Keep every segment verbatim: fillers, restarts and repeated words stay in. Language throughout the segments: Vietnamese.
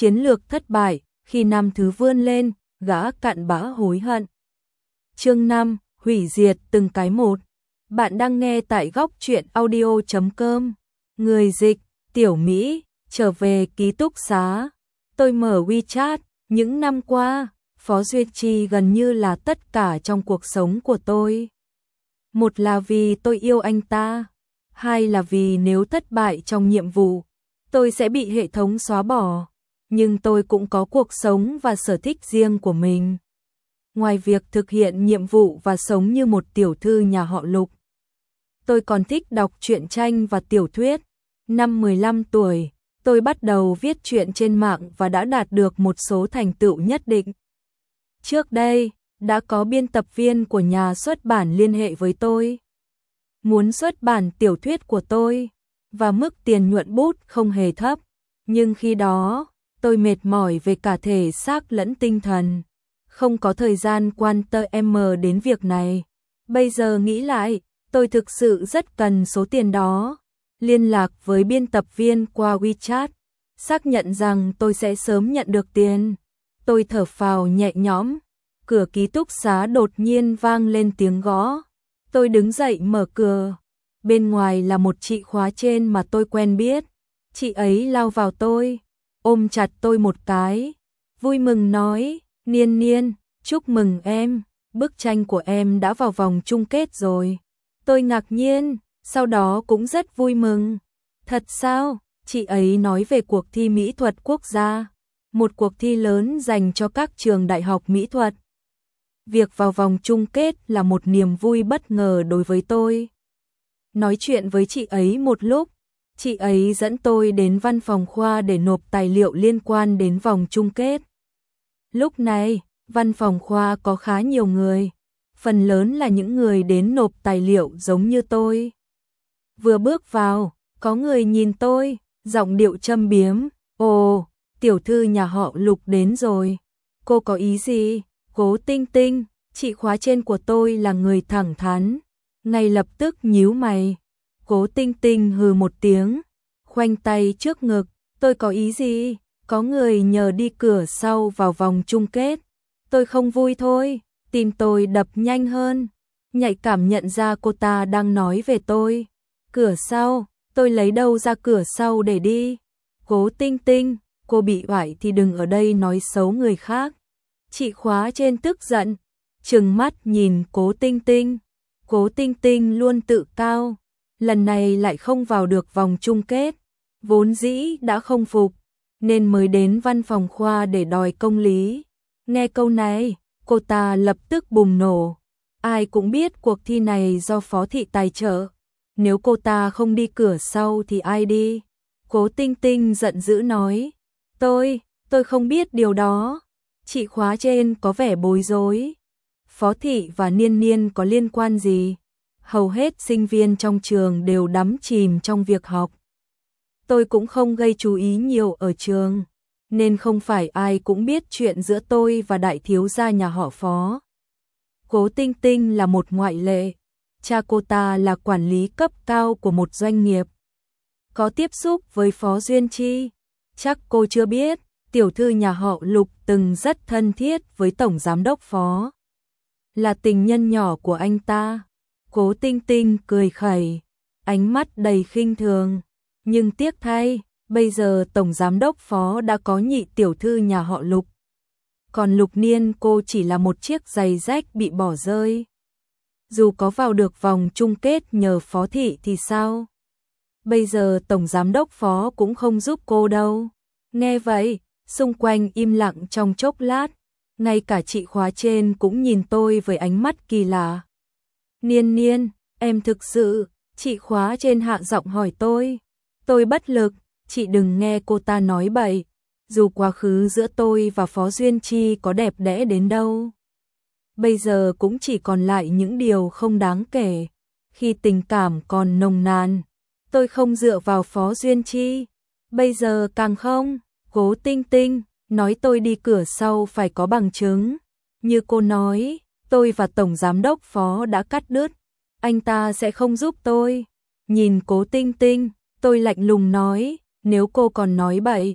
chiến lược thất bại, khi năm thứ vươn lên, gã cặn bã hối hận. Chương năm, hủy diệt từng cái một. Bạn đang nghe tại góc truyện audio chấm com. Người dịch, Tiểu Mỹ, trở về ký túc xá. Tôi mở WeChat, những năm qua, Phó Duyệt Chi gần như là tất cả trong cuộc sống của tôi. Một là vì tôi yêu anh ta, hai là vì nếu thất bại trong nhiệm vụ, tôi sẽ bị hệ thống xóa bỏ. Nhưng tôi cũng có cuộc sống và sở thích riêng của mình. Ngoài việc thực hiện nhiệm vụ và sống như một tiểu thư nhà họ Lục, tôi còn thích đọc truyện tranh và tiểu thuyết. Năm mười lăm tuổi, tôi bắt đầu viết truyện trên mạng và đã đạt được một số thành tựu nhất định. Trước đây, đã có biên tập viên của nhà xuất bản liên hệ với tôi, muốn xuất bản tiểu thuyết của tôi, và mức tiền nhuận bút không hề thấp. Nhưng khi đó, tôi mệt mỏi về cả thể xác lẫn tinh thần, không có thời gian quan tâm đến việc này. Bây giờ nghĩ lại, tôi thực sự rất cần số tiền đó. Liên lạc với biên tập viên qua WeChat, xác nhận rằng tôi sẽ sớm nhận được tiền. Tôi thở phào nhẹ nhõm. Cửa ký túc xá đột nhiên vang lên tiếng gõ. Tôi đứng dậy mở cửa. Bên ngoài là một chị khóa trên mà tôi quen biết. Chị ấy lao vào tôi, ôm chặt tôi một cái, vui mừng nói: Niên Niên, chúc mừng em, bức tranh của em đã vào vòng chung kết rồi. Tôi ngạc nhiên, sau đó cũng rất vui mừng. Thật sao? Chị ấy nói về cuộc thi mỹ thuật quốc gia, một cuộc thi lớn dành cho các trường đại học mỹ thuật. Việc vào vòng chung kết là một niềm vui bất ngờ đối với tôi. Nói chuyện với chị ấy một lúc, chị ấy dẫn tôi đến văn phòng khoa để nộp tài liệu liên quan đến vòng chung kết. Lúc này, văn phòng khoa có khá nhiều người, phần lớn là những người đến nộp tài liệu giống như tôi. Vừa bước vào, có người nhìn tôi, giọng điệu châm biếm: Ồ, tiểu thư nhà họ Lục đến rồi. Cô có ý gì? Cố Tinh Tinh, chị khóa trên của tôi là người thẳng thắn, ngay lập tức nhíu mày. Cố Tinh Tinh hừ một tiếng, khoanh tay trước ngực. Tôi có ý gì? Có người nhờ đi cửa sau vào vòng chung kết. Tôi không vui thôi. Tim tôi đập nhanh hơn, nhạy cảm nhận ra cô ta đang nói về tôi. Cửa sau? Tôi lấy đâu ra cửa sau để đi? Cố Tinh Tinh, cô bị oải thì đừng ở đây nói xấu người khác. Chị khóa trên tức giận, trừng mắt nhìn Cố Tinh Tinh. Cố Tinh Tinh luôn tự cao, lần này lại không vào được vòng chung kết, vốn dĩ đã không phục, nên mới đến văn phòng khoa để đòi công lý. Nghe câu này, cô ta lập tức bùng nổ. Ai cũng biết cuộc thi này do Phó Thị tài trợ, nếu cô ta không đi cửa sau thì ai đi? Cố Tinh Tinh giận dữ nói: Tôi, tôi không biết điều đó. Chị khóa trên có vẻ bối rối. Phó Thị và Niên Niên có liên quan gì? Hầu hết sinh viên trong trường đều đắm chìm trong việc học. Tôi cũng không gây chú ý nhiều ở trường, nên không phải ai cũng biết chuyện giữa tôi và đại thiếu gia nhà họ Phó. Cố Tinh Tinh là một ngoại lệ. Cha cô ta là quản lý cấp cao của một doanh nghiệp, có tiếp xúc với Phó Duyên Chi. Chắc cô chưa biết, tiểu thư nhà họ Lục từng rất thân thiết với tổng giám đốc Phó, là tình nhân nhỏ của anh ta. Cố Tinh Tinh cười khẩy, ánh mắt đầy khinh thường. Nhưng tiếc thay, bây giờ tổng giám đốc Phó đã có nhị tiểu thư nhà họ Lục. Còn Lục Niên cô chỉ là một chiếc giày rách bị bỏ rơi. Dù có vào được vòng chung kết nhờ Phó Thị thì sao? Bây giờ tổng giám đốc Phó cũng không giúp cô đâu. Nghe vậy, xung quanh im lặng trong chốc lát. Ngay cả chị khóa trên cũng nhìn tôi với ánh mắt kỳ lạ. Niên Niên, em thực sự? Chị khóa trên hạ giọng hỏi tôi. Tôi bất lực, chị đừng nghe cô ta nói bậy. Dù quá khứ giữa tôi và Phó Duyên Chi có đẹp đẽ đến đâu, bây giờ cũng chỉ còn lại những điều không đáng kể. Khi tình cảm còn nồng nàn, tôi không dựa vào Phó Duyên Chi. Bây giờ càng không. Cố Tinh Tinh, nói tôi đi cửa sau phải có bằng chứng. Như cô nói, tôi và tổng giám đốc Phó đã cắt đứt, anh ta sẽ không giúp tôi. Nhìn Cố Tinh Tinh, tôi lạnh lùng nói: nếu cô còn nói bậy,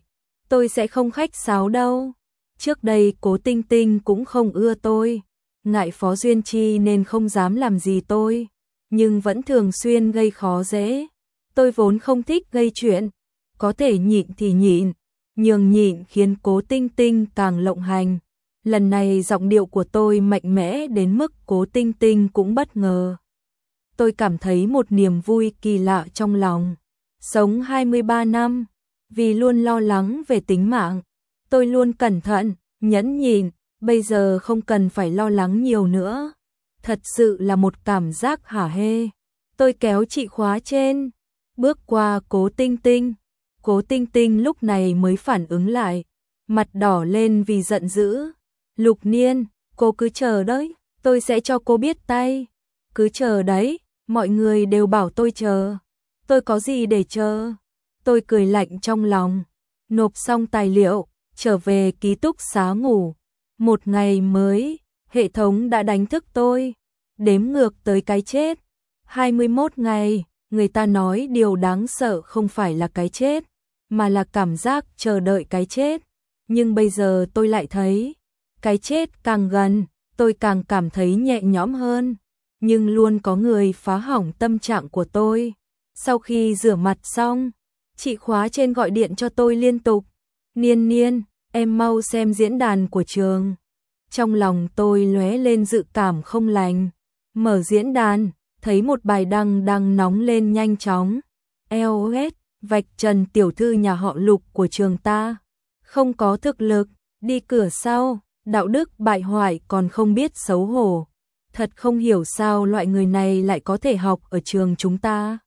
tôi sẽ không khách sáo đâu. Trước đây Cố Tinh Tinh cũng không ưa tôi, ngại Phó Duyên Chi nên không dám làm gì tôi, nhưng vẫn thường xuyên gây khó dễ. Tôi vốn không thích gây chuyện, có thể nhịn thì nhịn, nhường nhịn khiến Cố Tinh Tinh càng lộng hành. Lần này giọng điệu của tôi mạnh mẽ đến mức Cố Tinh Tinh cũng bất ngờ. Tôi cảm thấy một niềm vui kỳ lạ trong lòng. Sống hai mươi ba năm, vì luôn lo lắng về tính mạng, tôi luôn cẩn thận, nhẫn nhịn, bây giờ không cần phải lo lắng nhiều nữa. Thật sự là một cảm giác hả hê. Tôi kéo chìa khóa trên, bước qua Cố Tinh Tinh. Cố Tinh Tinh lúc này mới phản ứng lại, mặt đỏ lên vì giận dữ. Lục Niên, cô cứ chờ đấy, tôi sẽ cho cô biết tay. Cứ chờ đấy, mọi người đều bảo tôi chờ. Tôi có gì để chờ? Tôi cười lạnh trong lòng, nộp xong tài liệu, trở về ký túc xá ngủ. Một ngày mới, hệ thống đã đánh thức tôi, đếm ngược tới cái chết. hai mươi mốt ngày, người ta nói điều đáng sợ không phải là cái chết, mà là cảm giác chờ đợi cái chết. Nhưng bây giờ tôi lại thấy, cái chết càng gần, tôi càng cảm thấy nhẹ nhõm hơn. Nhưng luôn có người phá hỏng tâm trạng của tôi. Sau khi rửa mặt xong, chị khóa trên gọi điện cho tôi liên tục. Niên Niên, em mau xem diễn đàn của trường. Trong lòng tôi lóe lên dự cảm không lành. Mở diễn đàn, thấy một bài đăng đang nóng lên nhanh chóng. eo o ét, vạch trần tiểu thư nhà họ Lục của trường ta. Không có thực lực, đi cửa sau, đạo đức bại hoại còn không biết xấu hổ. Thật không hiểu sao loại người này lại có thể học ở trường chúng ta.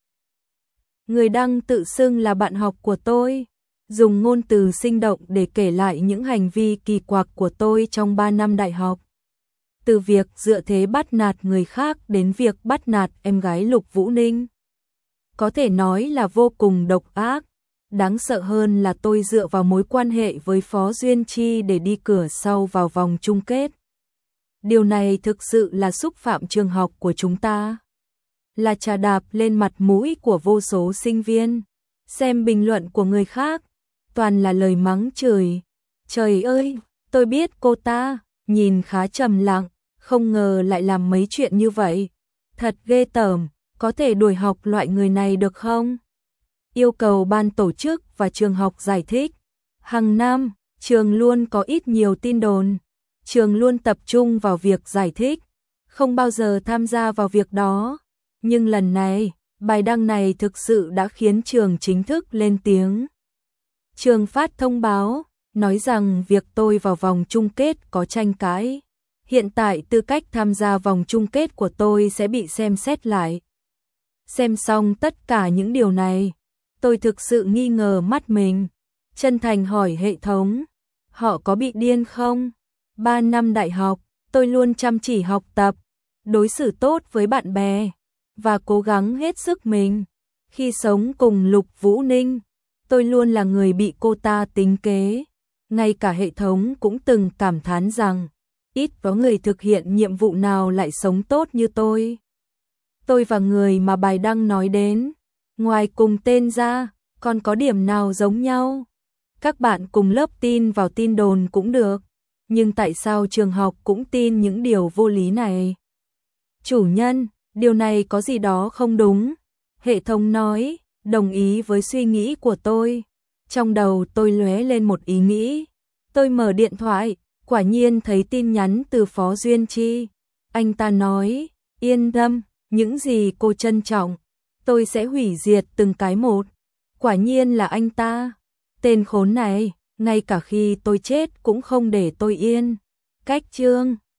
Người đăng tự xưng là bạn học của tôi, dùng ngôn từ sinh động để kể lại những hành vi kỳ quặc của tôi trong ba năm đại học. Từ việc dựa thế bắt nạt người khác đến việc bắt nạt em gái Lục Vũ Ninh. Có thể nói là vô cùng độc ác. Đáng sợ hơn là tôi dựa vào mối quan hệ với Phó Duyên Chi để đi cửa sau vào vòng chung kết. Điều này thực sự là xúc phạm trường học của chúng ta. Là trà đạp lên mặt mũi của vô số sinh viên. Xem bình luận của người khác, toàn là lời mắng chửi. Trời ơi, tôi biết cô ta, nhìn khá trầm lặng, không ngờ lại làm mấy chuyện như vậy. Thật ghê tởm, có thể đuổi học loại người này được không? Yêu cầu ban tổ chức và trường học giải thích. Hàng năm, trường luôn có ít nhiều tin đồn. Trường luôn tập trung vào việc giải thích, không bao giờ tham gia vào việc đó. Nhưng lần này, bài đăng này thực sự đã khiến trường chính thức lên tiếng. Trường phát thông báo, nói rằng việc tôi vào vòng chung kết có tranh cãi. Hiện tại tư cách tham gia vòng chung kết của tôi sẽ bị xem xét lại. Xem xong tất cả những điều này, tôi thực sự nghi ngờ mắt mình. Chân thành hỏi hệ thống, họ có bị điên không? Ba năm đại học, tôi luôn chăm chỉ học tập, đối xử tốt với bạn bè, và cố gắng hết sức mình. Khi sống cùng Lục Vũ Ninh, tôi luôn là người bị cô ta tính kế. Ngay cả hệ thống cũng từng cảm thán rằng, ít có người thực hiện nhiệm vụ nào lại sống tốt như tôi. Tôi và người mà bài đăng nói đến, ngoài cùng tên ra, còn có điểm nào giống nhau? Các bạn cùng lớp tin vào tin đồn cũng được, nhưng tại sao trường học cũng tin những điều vô lý này? Chủ nhân, điều này có gì đó không đúng. Hệ thống nói, đồng ý với suy nghĩ của tôi. Trong đầu tôi lóe lên một ý nghĩ. Tôi mở điện thoại, quả nhiên thấy tin nhắn từ Phó Duyên Chi. Anh ta nói, yên tâm, những gì cô trân trọng, tôi sẽ hủy diệt từng cái một. Quả nhiên là anh ta. Tên khốn này, ngay cả khi tôi chết cũng không để tôi yên. Cách chương